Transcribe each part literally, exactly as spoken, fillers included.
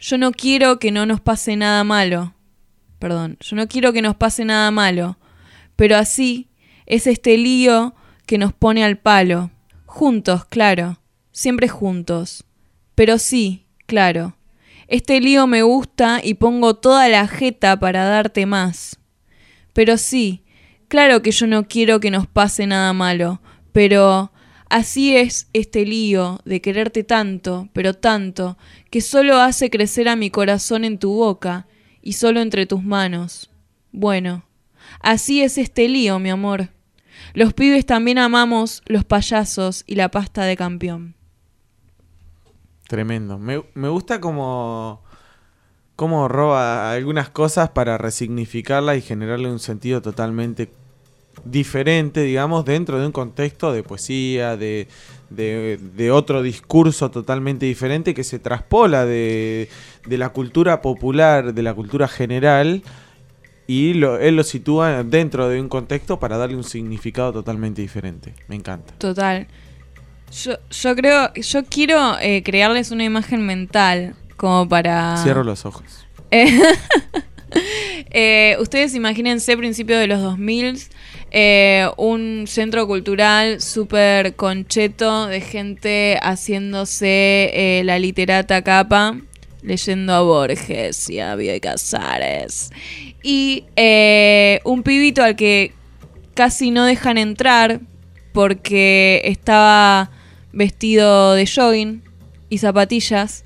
yo no quiero que no nos pase nada malo. Perdón, yo no quiero que nos pase nada malo. Pero así es este lío que nos pone al palo. Juntos, claro, siempre juntos. Pero sí, claro, este lío me gusta y pongo toda la jeta para darte más. Pero sí, claro que yo no quiero que nos pase nada malo, pero así es este lío de quererte tanto, pero tanto, que solo hace crecer a mi corazón en tu boca y solo entre tus manos. Bueno, así es este lío, mi amor. Los pibes también amamos los payasos y la pasta de campeón. Tremendo. Me, me gusta como, como roba algunas cosas para resignificarlas y generarle un sentido totalmente diferente, digamos, dentro de un contexto de poesía, de, de, de otro discurso totalmente diferente que se traspola de, de la cultura popular, de la cultura general, y lo, él lo sitúa dentro de un contexto para darle un significado totalmente diferente. Me encanta. Total. Yo, yo creo, yo quiero eh, crearles una imagen mental como para... Cierro los ojos. Eh, eh, ustedes imagínense principios de los dos mil, eh, un centro cultural súper concheto de gente haciéndose eh, la literata capa, leyendo a Borges y a Bioy Casares. Y eh, un pibito al que casi no dejan entrar porque estaba vestido de jogging y zapatillas.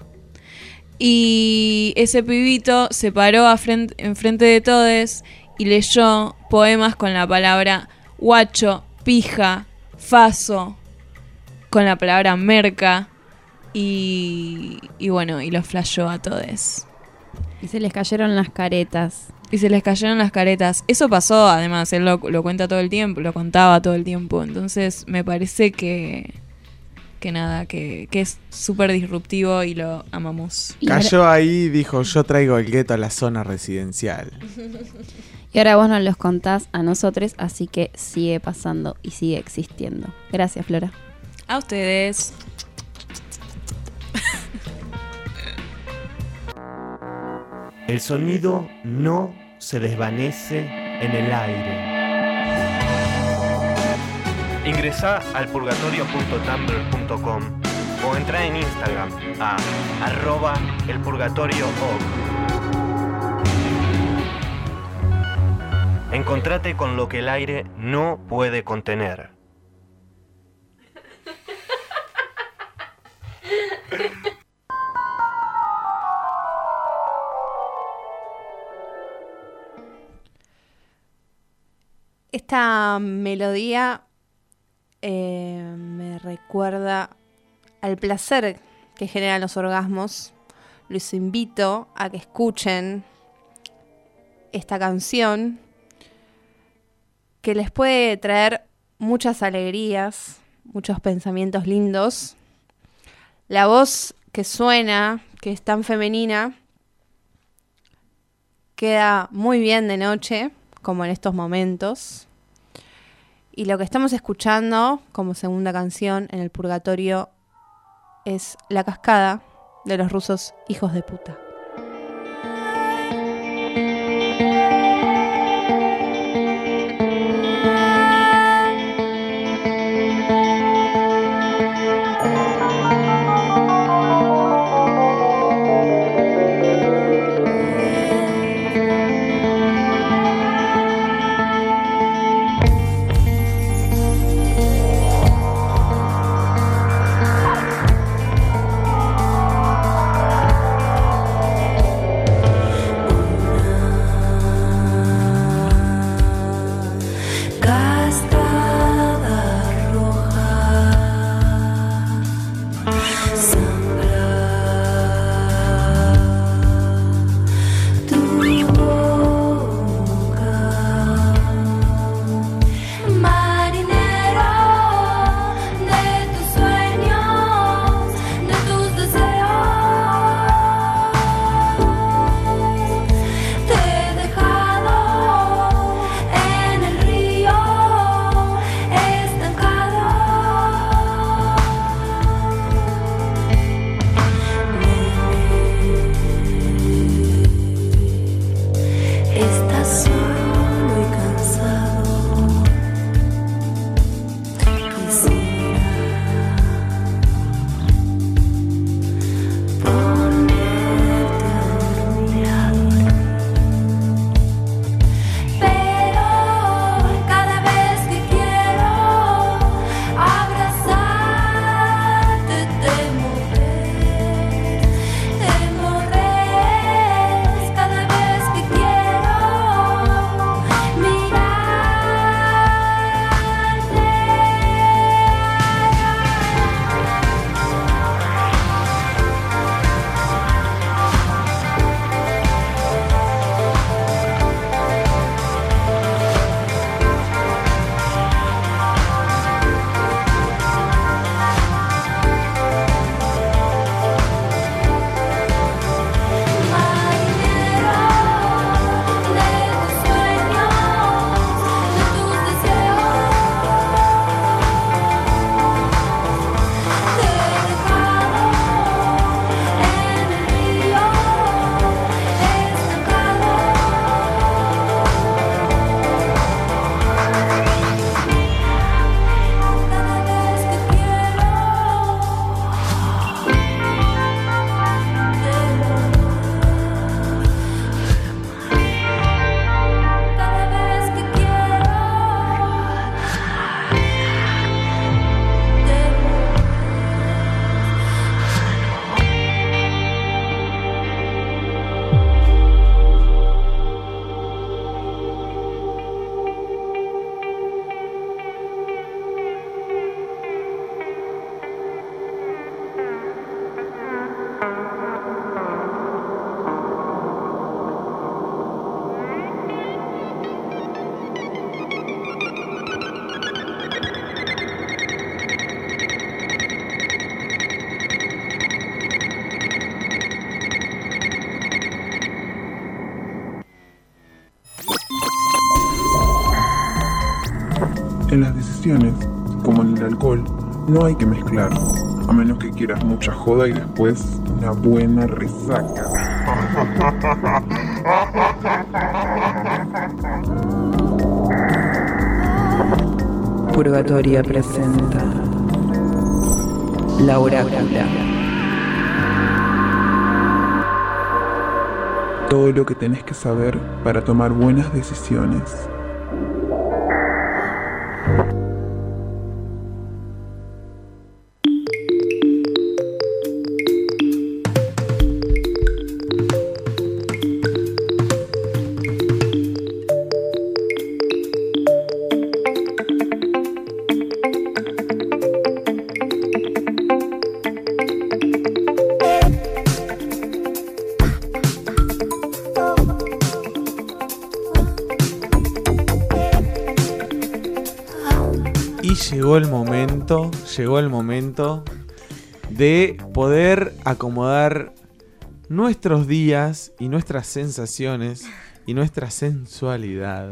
Y ese pibito se paró a frente, enfrente de todos y leyó poemas con la palabra guacho, pija, faso, con la palabra merca. Y, y bueno, y los flashó a todos. Y se les cayeron las caretas. Y se les cayeron las caretas. Eso pasó, además, él lo, lo cuenta todo el tiempo, lo contaba todo el tiempo. Entonces me parece que, que nada, que, que es súper disruptivo y lo amamos. Cayó ahí y dijo, yo traigo el gueto a la zona residencial. Y ahora vos nos los contás a nosotros, así que sigue pasando y sigue existiendo. Gracias, Flora. A ustedes. El sonido no se desvanece en el aire. Ingresá al purgatorio punto tumblr punto com o entrá en Instagram a arroba elpurgatorioog. Encontrate con lo que el aire no puede contener. Esta melodía eh, me recuerda al placer que generan los orgasmos. Los invito a que escuchen esta canción que les puede traer muchas alegrías, muchos pensamientos lindos. La voz que suena, que es tan femenina, queda muy bien de noche, como en estos momentos. Y lo que estamos escuchando como segunda canción en el purgatorio es La Cascada de los rusos hijos de puta. En las decisiones, como en el alcohol, no hay que mezclar, a menos que quieras mucha joda y después una buena resaca. Purgatoria presenta La Orácula. Todo lo que tenés que saber para tomar buenas decisiones. Llegó el momento, llegó el momento de poder acomodar nuestros días y nuestras sensaciones y nuestra sensualidad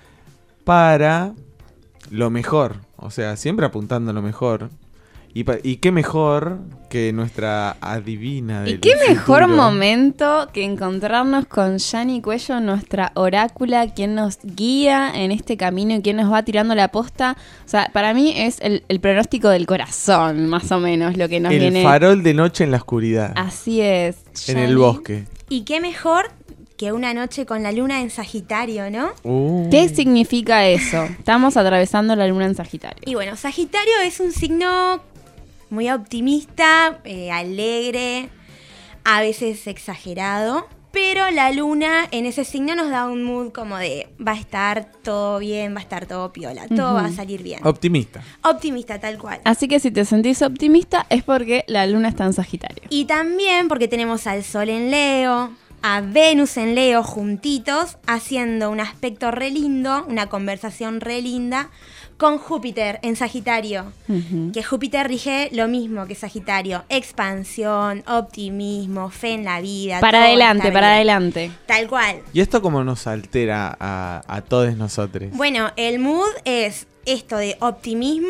para lo mejor, o sea, siempre apuntando a lo mejor. Y, pa- y qué mejor que nuestra adivina del Y qué mejor futuro. momento que encontrarnos con Yani Cuello, nuestra orácula, quien nos guía en este camino y quien nos va tirando la posta. O sea, para mí es el, el pronóstico del corazón, más o menos, lo que nos El viene. farol de noche en la oscuridad, Así es. en Yani. el bosque. Y qué mejor que una noche con la luna en Sagitario, ¿no? Uh. ¿Qué significa eso? Estamos atravesando la luna en Sagitario. Y bueno, Sagitario es un signo muy optimista, eh, alegre, a veces exagerado, pero la luna en ese signo nos da un mood como de va a estar todo bien, va a estar todo piola, todo Ujú. va a salir bien. Optimista. Optimista tal cual. Así que si te sentís optimista es porque la luna está en Sagitario. Y también porque tenemos al Sol en Leo, a Venus en Leo juntitos, haciendo un aspecto re lindo, una conversación re linda, con Júpiter en Sagitario. Ujú. Que Júpiter rige lo mismo que Sagitario. Expansión, optimismo, fe en la vida. Para todo va a adelante, estar para bien. adelante. Tal cual. ¿Y esto cómo nos altera a, a todos nosotros? Bueno, el mood es esto de optimismo.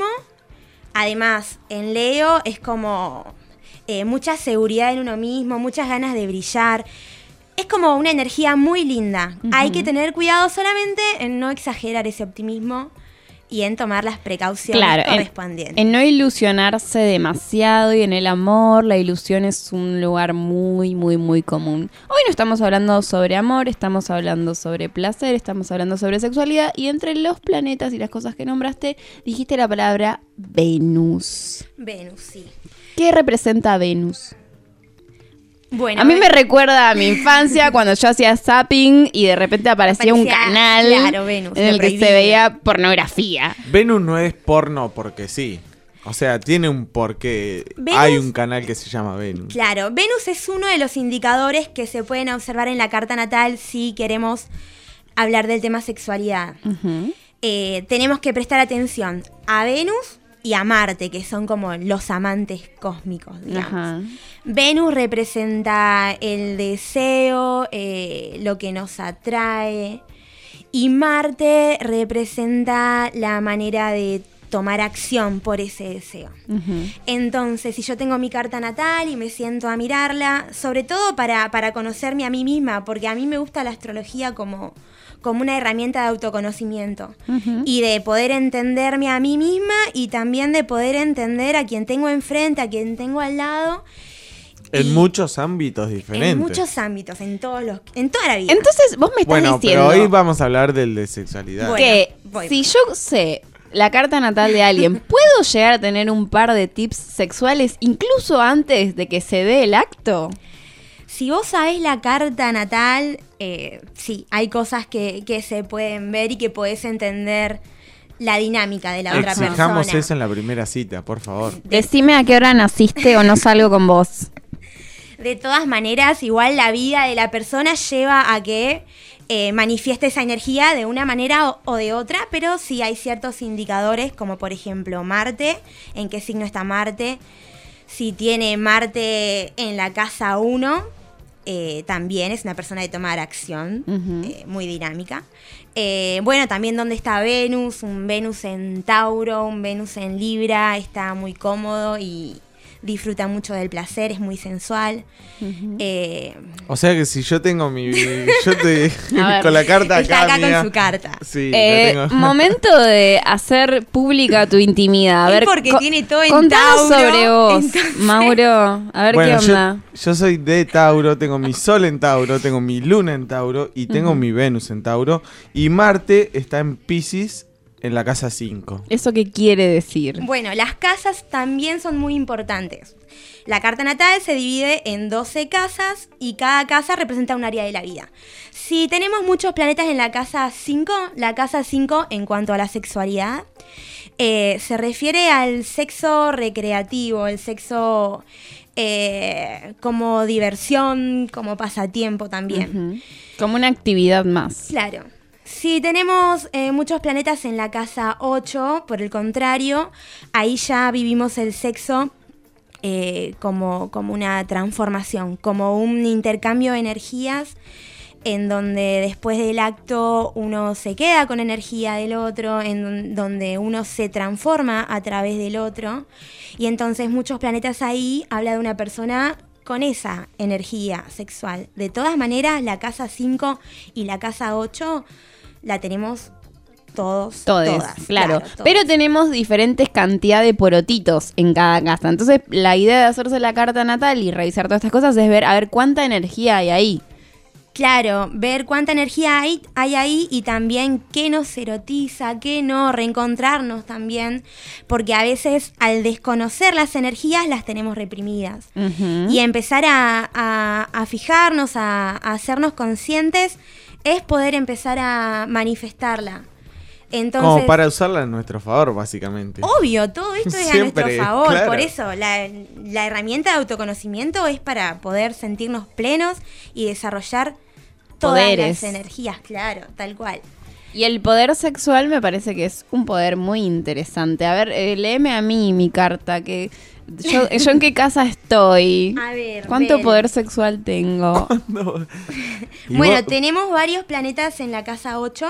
Además, en Leo es como eh, mucha seguridad en uno mismo, muchas ganas de brillar. Es como una energía muy linda. Ujú. Hay que tener cuidado solamente en no exagerar ese optimismo y en tomar las precauciones Claro, en, correspondientes. en no ilusionarse demasiado, y en el amor la ilusión es un lugar muy, muy, muy común. Hoy no estamos hablando sobre amor, estamos hablando sobre placer, estamos hablando sobre sexualidad, y entre los planetas y las cosas que nombraste, dijiste la palabra Venus. Venus, sí. ¿Qué representa Venus? Bueno, A mí me recuerda a mi infancia cuando yo hacía zapping y de repente aparecía, un Aparecía, canal claro, Venus, en lo el que se prohibido. veía pornografía. Venus no es porno porque sí. O sea, tiene un porqué. Venus- Hay un canal que se llama Venus. Claro, Venus es uno de los indicadores que se pueden observar en la carta natal si queremos hablar del tema sexualidad. Ujú. Eh, tenemos que prestar atención a Venus y a Marte, que son como los amantes cósmicos, digamos. Ajá. Venus representa el deseo, eh, lo que nos atrae, y Marte representa la manera de tomar acción por ese deseo. Ujú. Entonces, si yo tengo mi carta natal y me siento a mirarla, sobre todo para, para conocerme a mí misma, porque a mí me gusta la astrología como, como una herramienta de autoconocimiento Ujú. y de poder entenderme a mí misma y también de poder entender a quien tengo enfrente, a quien tengo al lado. En y muchos ámbitos diferentes. En muchos ámbitos, en todos los, en toda la vida. Entonces, vos me estás Bueno, diciendo pero hoy vamos a hablar del de sexualidad. Bueno. que voy. si yo sé la carta natal de alguien, ¿puedo llegar a tener un par de tips sexuales incluso antes de que se dé el acto? Si vos sabés la carta natal, eh, sí, hay cosas que, que se pueden ver y que podés entender la dinámica de la otra Exijamos persona. eso en la primera cita, por favor. Decime a qué hora naciste o no salgo con vos. De todas maneras, igual la vida de la persona lleva a que eh, manifieste esa energía de una manera o, o de otra, pero sí hay ciertos indicadores, como por ejemplo Marte, en qué signo está Marte. Si tiene Marte en la casa uno, eh, también es una persona de tomar acción, Ujú. eh, muy dinámica. Eh, bueno, también dónde está Venus, un Venus en Tauro, un Venus en Libra, está muy cómodo y disfruta mucho del placer, es muy sensual. Ujú. Eh, O sea que si yo tengo mi... Yo te... A ver, con la carta está acá, acá mía. con su carta. Sí, Eh, la tengo. momento de hacer pública tu intimidad. A Es ver, porque co- tiene todo en contanos Tauro, sobre vos, entonces- Mauro. A ver Bueno, qué yo, onda. yo soy de Tauro, tengo mi Sol en Tauro, tengo mi Luna en Tauro y tengo Ujú. mi Venus en Tauro. Y Marte está en Piscis en la casa cinco. ¿Eso qué quiere decir? Bueno, las casas también son muy importantes. La carta natal se divide en doce casas y cada casa representa un área de la vida. Si tenemos muchos planetas en la casa cinco, la casa cinco en cuanto a la sexualidad, eh, se refiere al sexo recreativo, el sexo eh, como diversión, como pasatiempo también. Ujú. Como una actividad más. Claro. Si tenemos eh, muchos planetas en la casa ocho, por el contrario, ahí ya vivimos el sexo eh, como, como una transformación, como un intercambio de energías en donde después del acto uno se queda con energía del otro, en don- donde uno se transforma a través del otro. Y entonces muchos planetas ahí habla de una persona con esa energía sexual. De todas maneras, la casa cinco y la casa ocho la tenemos todos, Todes, todas. claro. todas. Pero tenemos diferentes cantidad de porotitos en cada casa. Entonces, la idea de hacerse la carta natal y revisar todas estas cosas es ver, a ver cuánta energía hay ahí. Claro, ver cuánta energía hay, hay ahí y también qué nos erotiza, qué no, reencontrarnos también, porque a veces al desconocer las energías las tenemos reprimidas. Ujú. Y empezar a, a- a fijarnos, a, a hacernos conscientes, es poder empezar a manifestarla. Entonces, Como para usarla a nuestro favor, básicamente. obvio, todo esto es a Siempre, nuestro favor, claro. por eso la, la herramienta de autoconocimiento es para poder sentirnos plenos y desarrollar todas Poderes. las energías, claro, tal cual. Y el poder sexual me parece que es un poder muy interesante. A ver, eh, léeme a mí mi carta, que yo, yo en qué casa estoy. A ver, ¿Cuánto ven. poder sexual tengo? No. Y Bueno, vos- tenemos varios planetas en la casa ocho.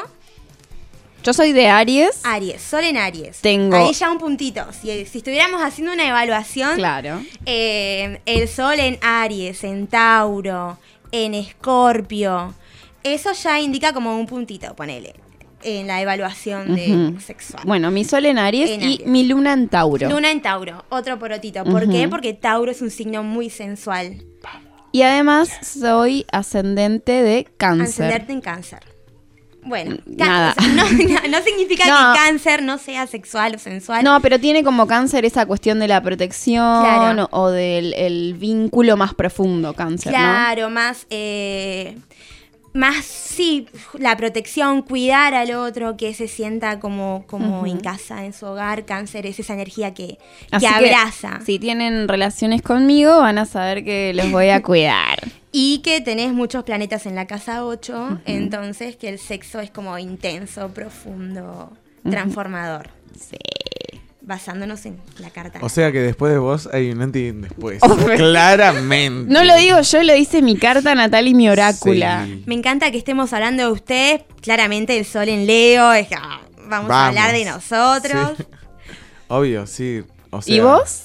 Yo soy de Aries. Aries, Sol en Aries. Tengo- Ahí ya un puntito. Si, si estuviéramos haciendo una evaluación, Claro. eh, el Sol en Aries, en Tauro, en Escorpio, eso ya indica como un puntito, ponele, en la evaluación de Ujú. sexual. Bueno, mi sol en Aries En y Aries. mi luna en Tauro. Luna en Tauro, otro porotito. ¿Por Ujú. qué? Porque Tauro es un signo muy sensual. Y además soy ascendente de Cáncer. Ascenderte en Cáncer. Bueno, ca- Nada. o sea, no, no- no significa No. que Cáncer no sea sexual o sensual. No, pero tiene como Cáncer esa cuestión de la protección Claro. o, o del el vínculo más profundo, Cáncer, ¿no? Claro, más, eh, más, sí, la protección, cuidar al otro, que se sienta como, como Ujú. en casa, en su hogar. Cáncer es esa energía que, Así que que, abraza. si tienen relaciones conmigo, van a saber que los voy a cuidar. Y que tenés muchos planetas en la casa ocho, entonces que el sexo es como intenso, profundo, transformador. Sí. Basándonos en la carta. O sea que después de vos hay un antes y un después. Hombre. Claramente. No lo digo yo, lo dice mi carta natal y mi orácula. Sí. Me encanta que estemos hablando de ustedes. Claramente el sol en Leo. Es que, ah, vamos, a Vamos. hablar de nosotros. Sí. Obvio, sí. O sea, ¿Y vos?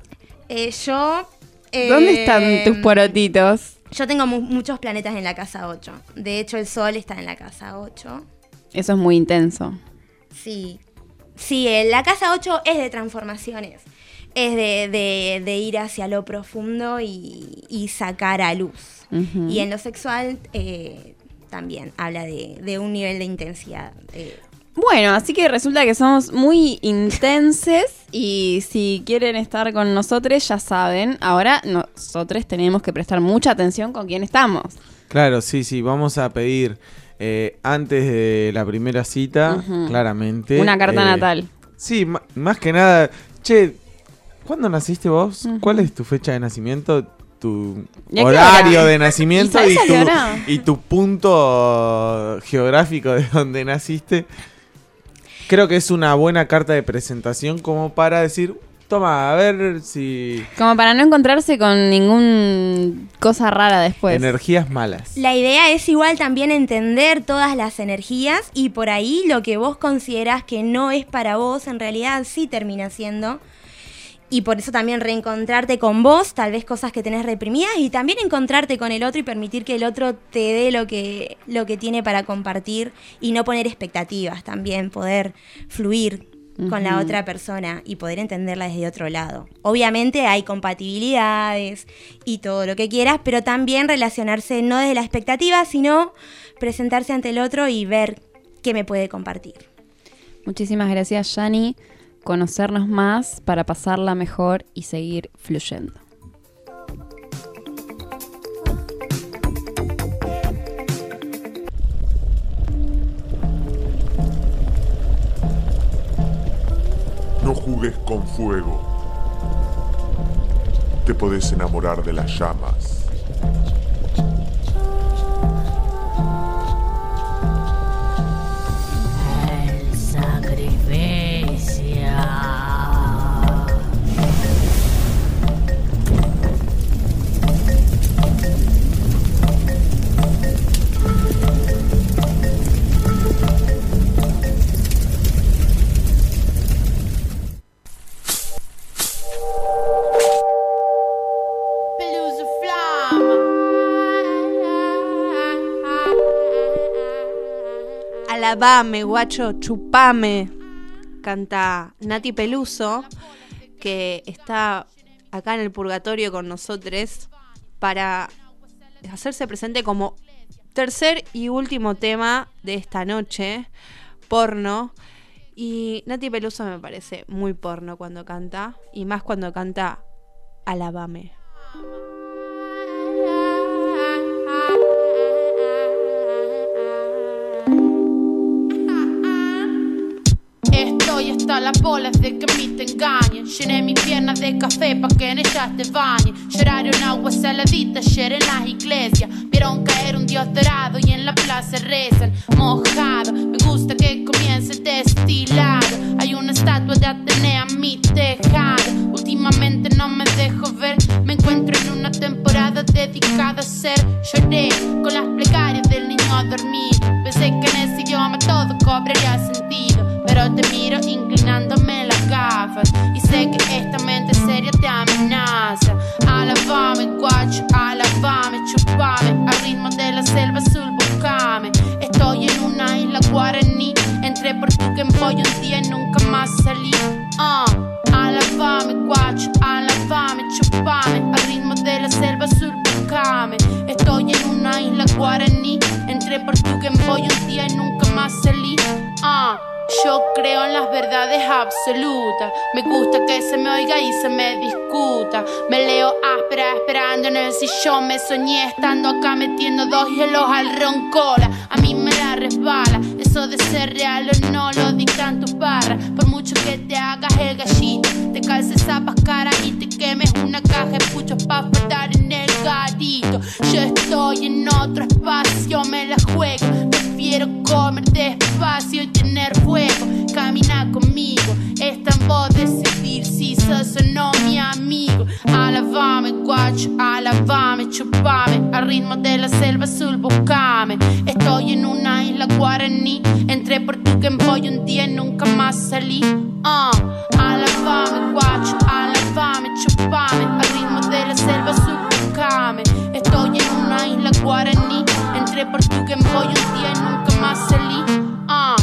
Eh, yo... eh, ¿Dónde están tus porotitos? Yo tengo mu- muchos planetas en la casa ocho. De hecho, el sol está en la casa ocho. Eso es muy intenso. Sí. Sí, eh, la casa ocho es de transformaciones. Es de, de- de ir hacia lo profundo y, y sacar a luz. Ujú. Y en lo sexual eh, también habla de, de un nivel de intensidad. eh, Bueno, así que resulta que somos muy intenses y si quieren estar con nosotros, ya saben, ahora nosotros tenemos que prestar mucha atención con quién estamos. Claro, sí, sí. Vamos a pedir eh, antes de la primera cita, Ujú. claramente. Una carta eh, natal. Sí, ma- más que nada. Che, ¿cuándo naciste vos? Ujú. ¿Cuál es tu fecha de nacimiento? Tu ¿Y a qué horario hora? de nacimiento ¿Y y, sabes a qué tu, hora? y tu punto geográfico de donde naciste. Creo que es una buena carta de presentación como para decir, toma, a ver si... Como para no encontrarse con ningún cosa rara después. Energías malas. La idea es igual también entender todas las energías y por ahí lo que vos considerás que no es para vos, en realidad sí termina siendo. Y por eso también reencontrarte con vos, tal vez cosas que tenés reprimidas, y también encontrarte con el otro y permitir que el otro te dé lo que, lo que tiene para compartir y no poner expectativas, también poder fluir uh-huh. con la otra persona y poder entenderla desde otro lado. Obviamente hay compatibilidades y todo lo que quieras, pero también relacionarse no desde la expectativa, sino presentarse ante el otro y ver qué me puede compartir. Muchísimas gracias, Yani. Conocernos más para pasarla mejor y seguir fluyendo. No jugues con fuego. Te podés enamorar de las llamas. El sacrificio. Alabame, guacho, chupame, canta Nati Peluso, que está acá en el purgatorio con nosotros para hacerse presente como tercer y último tema de esta noche, porno. Y Nati Peluso me parece muy porno cuando canta, y más cuando canta Alabame. Estoy hasta las bolas de que a mí te engañen. Llené mis piernas de café pa' que en ellas te bañes. Lloraron agua saladita ayer en las iglesias. Vieron caer un dios dorado y en la plaza rezan mojado. Me gusta que comience destilado. Hay una estatua de Atenea en mi tejado. Últimamente no me dejo ver. Me encuentro en una temporada dedicada a ser. Lloré con las plegarias del niño dormido. Pensé que en ese idioma todo cobraría sentido, pero te miro inclinándome las gafas y sé que esta mente seria te amenaza. Alabame, guacho, alabame, chupame, al ritmo de la selva azul, buscame. Estoy en una isla guaraní, entré por Tuquempoy un día y nunca más salí. uh. Alabame, guacho, alabame, chupame, al ritmo de la selva azul, buscame. Estoy en una isla guaraní, entré por Tuquempoy un día y nunca más salí. uh. Yo creo en las verdades absolutas. Me gusta que se me oiga y se me discuta. Me leo áspera esperando en el sillón. Me soñé estando acá metiendo dos hielos al roncola. A mí me la resbala eso de ser real o no lo dictan tus barras. Por mucho que te hagas el gallito, te calces zapas caras y te quemes una caja de puchos pa' faltar en el garito. Yo estoy en otro espacio, me la juego. Prefiero comer despacio y tener fuego. Camina conmigo, está en vos decidir si sos o no mi amigo. Alabame, guacho, alabame, chupame, al ritmo de la selva azul, buscame. Estoy en una isla guaraní, entré por Tuquempoy un día y nunca más salí. uh. Alabame, guacho, alabame, chupame, al ritmo de la selva azul, buscame. Estoy en una isla guaraní, entré por Tuquempoy un día y nunca más salí. uh.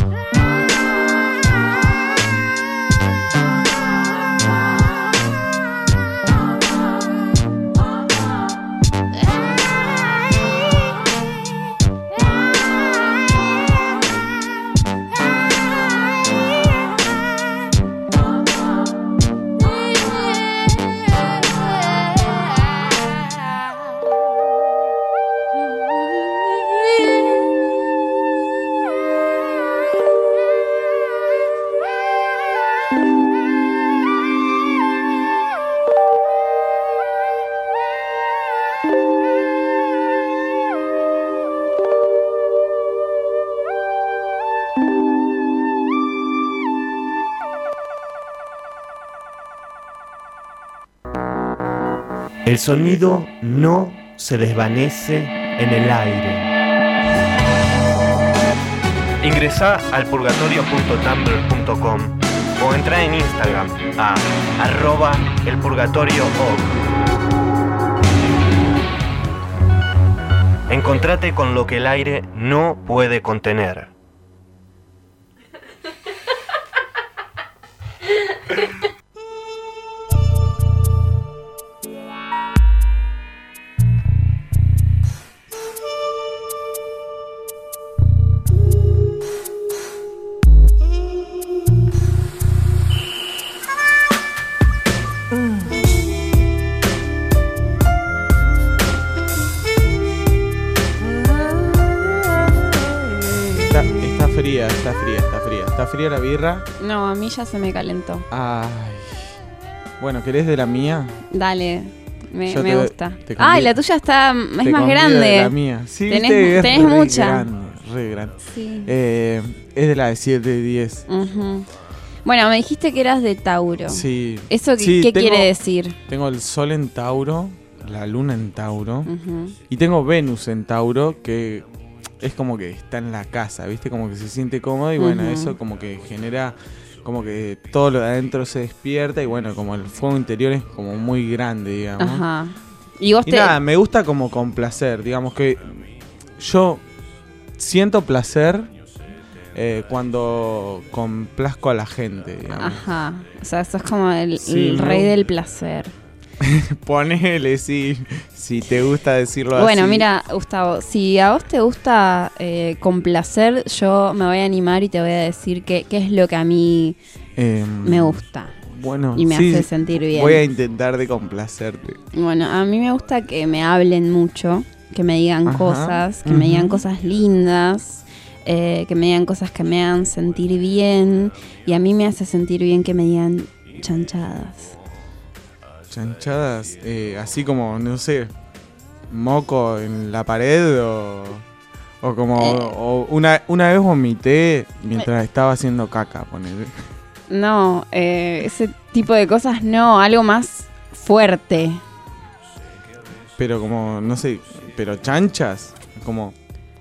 El sonido no se desvanece en el aire. Ingresá al purgatorio punto tumblr punto com o entra en Instagram a arroba elpurgatorioorg. Encontrate con lo que el aire no puede contener. Está fría, está fría. ¿Está fría la birra? No, a mí ya se me calentó. Ay. Bueno, ¿querés de la mía? Dale, me, Yo me te- gusta. te Ay, convido- la tuya está, es Te más convido grande. de la mía. Sí, tenés viste, es tenés re mucha. grande, re grande. Sí. Eh, es de la de siete de diez. Ujú. Bueno, me dijiste que eras de Tauro. Sí. ¿Eso qué, Sí, qué tengo- quiere decir? Tengo el sol en Tauro, la luna en Tauro. Ujú. Y tengo Venus en Tauro, que es como que está en la casa, ¿viste? Como que se siente cómodo y bueno, Ujú. eso como que genera como que todo lo de adentro se despierta y bueno, como el fuego interior es como muy grande, digamos. Ajá. Y vos Y te... nada, me gusta como complacer, digamos que yo siento placer eh, cuando complazco a la gente, digamos. Ajá. O sea, sos como el, Sí, el me rey gu- del placer. Ponele, sí, si te gusta decirlo Bueno, así. mira, Gustavo, si a vos te gusta eh, complacer, yo me voy a animar y te voy a decir qué qué es lo que a mí Eh, me gusta Bueno, y me sí, hace sentir bien. Voy a intentar de complacerte. Bueno, a mí me gusta que me hablen mucho, que me digan Ajá, cosas, que me digan ujú. cosas lindas, eh, que me digan cosas que me hagan sentir bien. Y a mí me hace sentir bien que me digan chanchadas. Chanchadas, eh, así como, no sé, moco en la pared o, o como Eh. o una, una vez vomité mientras estaba haciendo caca, ponele. No, eh, ese tipo de cosas no, algo más fuerte. Pero como, no sé, pero chanchas, como...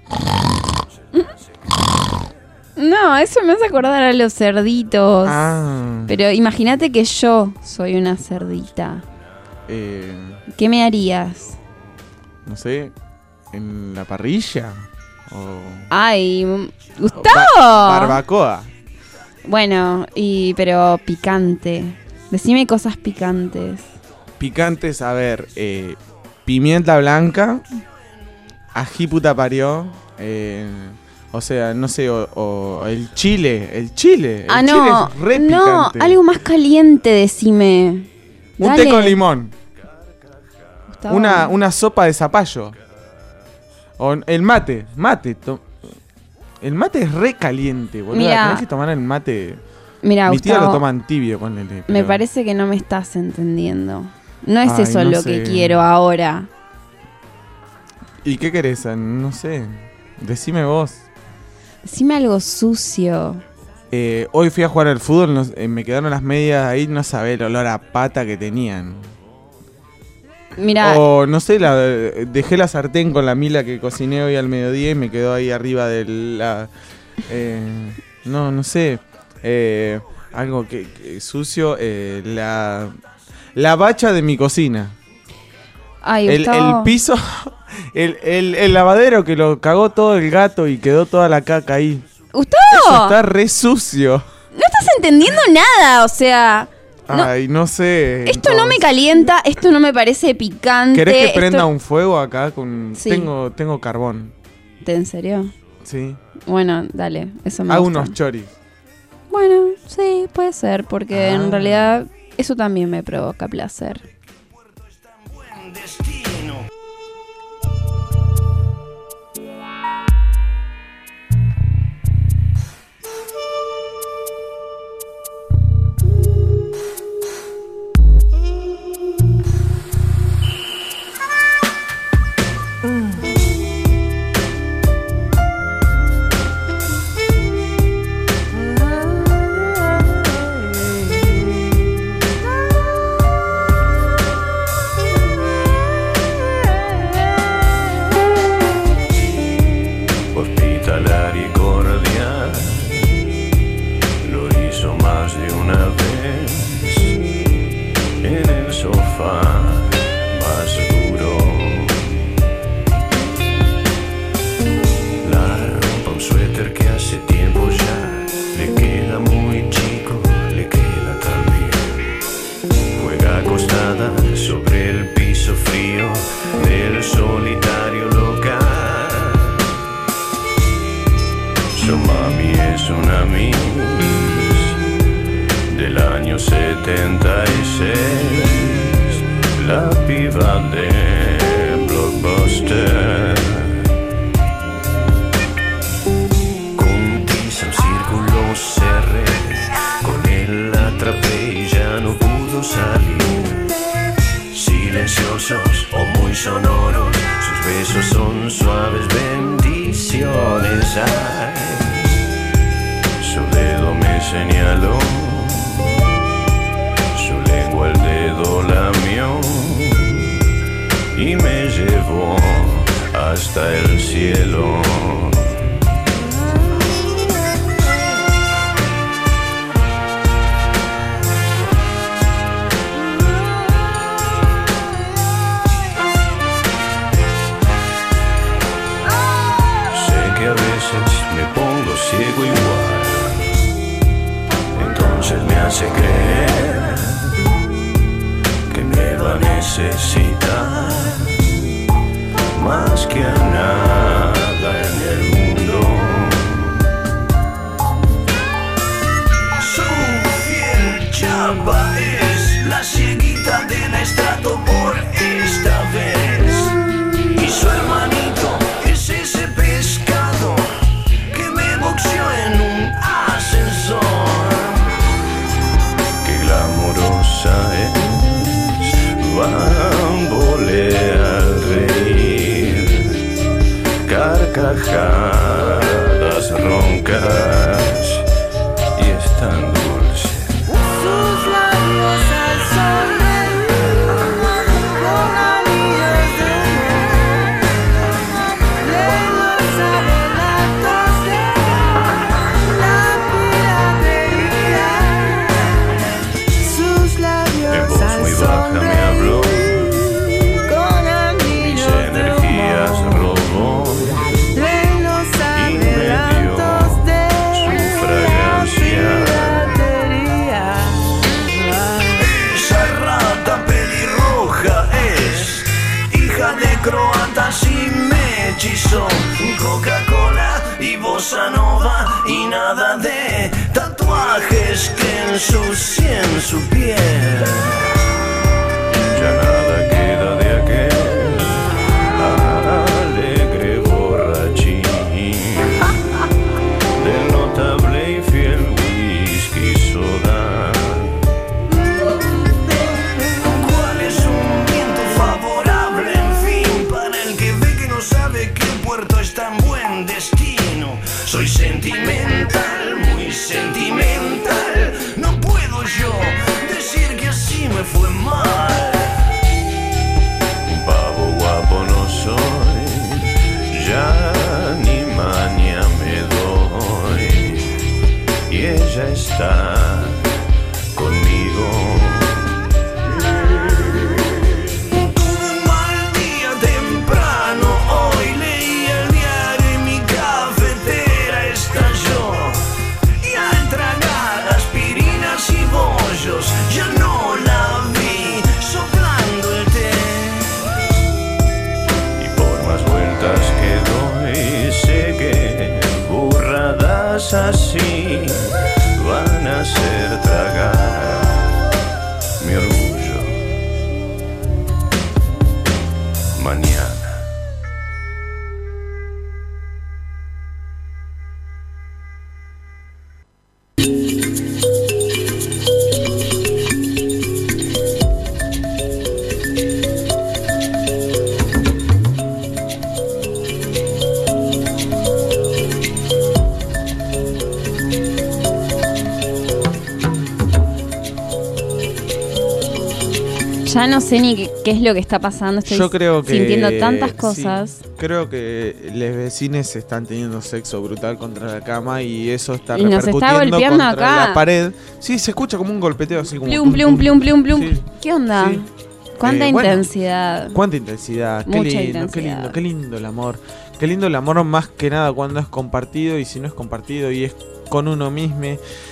No, eso me hace acordar a los cerditos. Ah, Pero imagínate que yo soy una cerdita. eh, ¿Qué me harías? no sé, en la parrilla o... Ay, m- o Gustavo. ba- barbacoa. Bueno, y pero picante. Decime cosas picantes. Picantes, a ver, eh, pimienta blanca, ají puta parió, eh, o sea, no sé, o, o el chile, el chile, el ah, chile no, es re no, picante. algo más caliente, decime. Un Dale, té con limón, Gustavo. una, una sopa de zapallo, o el mate, mate, to- el mate es re caliente, boludo, Mira. tenés que tomar el mate, Mira, mi tía Gustavo, lo toman tibio, ponele. me pero- parece que no me estás entendiendo. No es Ay, eso no lo sé. que quiero ahora. ¿Y qué querés? No sé, decime vos. Decime algo sucio. Eh, hoy fui a jugar al fútbol, no- eh, me quedaron las medias ahí, no sabés el olor a pata que tenían. Mira, O no sé, la, dejé la sartén con la mila que cociné hoy al mediodía y me quedó ahí arriba de la... eh, no, no sé. eh, algo que, que sucio, eh, la, la bacha de mi cocina. ay, El, Gustavo. el piso, el, el, el lavadero que lo cagó todo el gato y quedó toda la caca ahí. ¡Gustavo! Eso está re sucio. No estás entendiendo nada, o sea... No, Ay, no sé. esto no me entonces. calienta, esto no me parece picante. ¿Querés que esto- prenda un fuego acá? Con... Sí. Tengo, tengo carbón. ¿En serio? Sí. Bueno, dale, eso me Hago gusta. unos choris. Bueno, sí, puede ser, porque Ah. en realidad eso también me provoca placer. hospitalar y cordial. Lo hizo más de una vez en el sofá más duro. La ropa, un suéter que hace tiempo ya le queda muy chico, le queda también. Juega acostada sobre el piso frío del solitario local. Su mami es una miss del año setenta y seis, la piba de Blockbuster. Con tiza un círculo cerré, con él la atrapé y ya no pudo salir. Silenciosos o muy sonoros, sus besos son suaves bendiciones. Ay, su dedo me señaló, su lengua el dedo lamió y me llevó hasta el cielo. Me pongo ciego igual, entonces me hace creer que me va a necesitar más que a nada en el mundo. Su fiel chapa es la cieguita del estrato por esta vez, y su hermanito es ese pescado en un ascensor. Qué glamorosa es, bambolea al reír, carcajadas roncas y es tan dulce. Sus labios al sonreír, con anillos de dedos adelantos de la piratería. Sus labios al muy baja me habló, con anillos mis energías robó y me dio su fragancia. Esa rata pelirroja es hija de croatas y me hechizó. Coca-Cola y bossa nova y nada de tatuajes que ensucien su piel. Ya nada queda de aquel alegre borrachín, del notable y fiel whisky soda. ¿Cuál es un viento favorable, en fin, para el que ve que no sabe que el puerto está en buen destino? Soy sentimental, muy sentimental. No puedo yo decir que así me fue mal. Un pavo guapo no soy, ya ni maña me doy, y ella está conmigo. Tuve un mal día temprano hoy, leí el diario y mi cafetera estalló, y al tragar aspirinas y bollos ya no la vi soplando el té. Y por más vueltas que doy sé que burradas así van a ser Ya no sé ni qué, qué es lo que está pasando. Estoy Yo creo que sintiendo tantas sí, cosas. creo que los vecinos están teniendo sexo brutal contra la cama y eso está Y nos está repercutiendo golpeando contra acá. la pared. Sí, se escucha como un golpeteo así como Plum, tum, plum, tum. plum, plum, plum. Sí. ¿Qué onda? Sí. ¿Cuánta Eh, bueno, intensidad? Cuánta intensidad, qué Mucha lindo, intensidad. qué lindo, qué lindo el amor. Qué lindo el amor más que nada cuando es compartido y si no es compartido y es con uno mismo.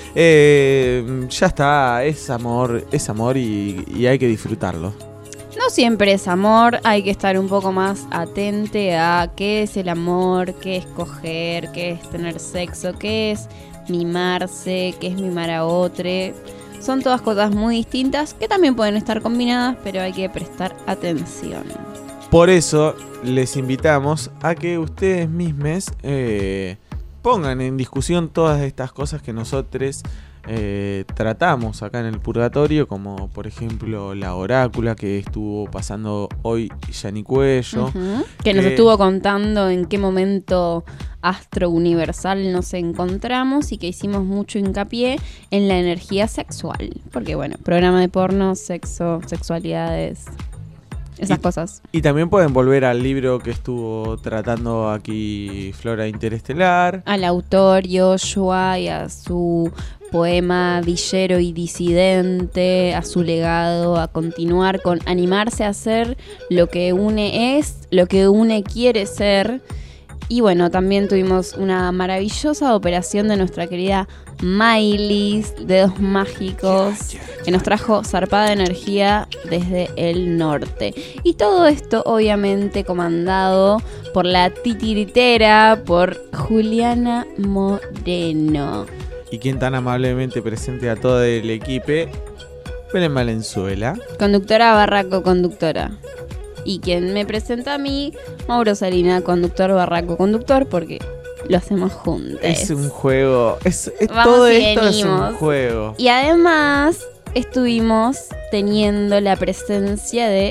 Eh, ya está, es amor, es amor y, y hay que disfrutarlo. No siempre es amor, hay que estar un poco más atente a qué es el amor, qué es coger, qué es tener sexo, qué es mimarse, qué es mimar a otro. Son todas cosas muy distintas que también pueden estar combinadas, pero hay que prestar atención. Por eso les invitamos a que ustedes mismos eh, pongan en discusión todas estas cosas que nosotros eh, tratamos acá en el Purgatorio, como por ejemplo la orácula que estuvo pasando hoy Yani Cuello. Uh-huh. Que nos que- estuvo contando en qué momento astro universal nos encontramos y que hicimos mucho hincapié en la energía sexual. Porque bueno, programa de porno, sexo, sexualidades, esas Y- cosas. Y también pueden volver al libro que estuvo tratando aquí Flora Interestelar. Al autor Joshua y a su poema Villero y Disidente, a su legado, a continuar con animarse a ser lo que une es, lo que une quiere ser. Y bueno, también tuvimos una maravillosa operación de nuestra querida Mailis, Dedos Mágicos, que nos trajo zarpada energía desde el norte. Y todo esto obviamente comandado por la titiritera, por Juliana Moreno. Y quien tan amablemente presente a todo el equipo, Belén Valenzuela. Conductora barraco conductora. Y quien me presenta a mí, Mauro Salina, conductor barraco conductor, porque lo hacemos juntos. Es un juego. Es, es- Vamos todo y esto es un venimos. juego. Y además estuvimos teniendo la presencia de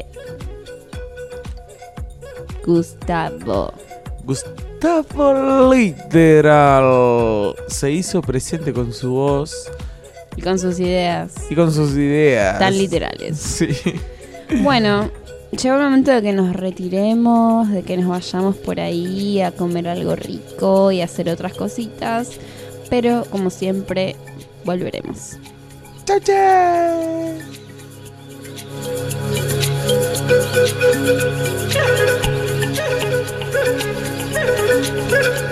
Gustavo. Gustavo Literal se hizo presente con su voz Y con sus ideas y con sus ideas. tan literales. Sí. Bueno, llegó el momento de que nos retiremos, de que nos vayamos por ahí a comer algo rico y a hacer otras cositas. Pero como siempre, volveremos. ¡Chao, chao! Thank you.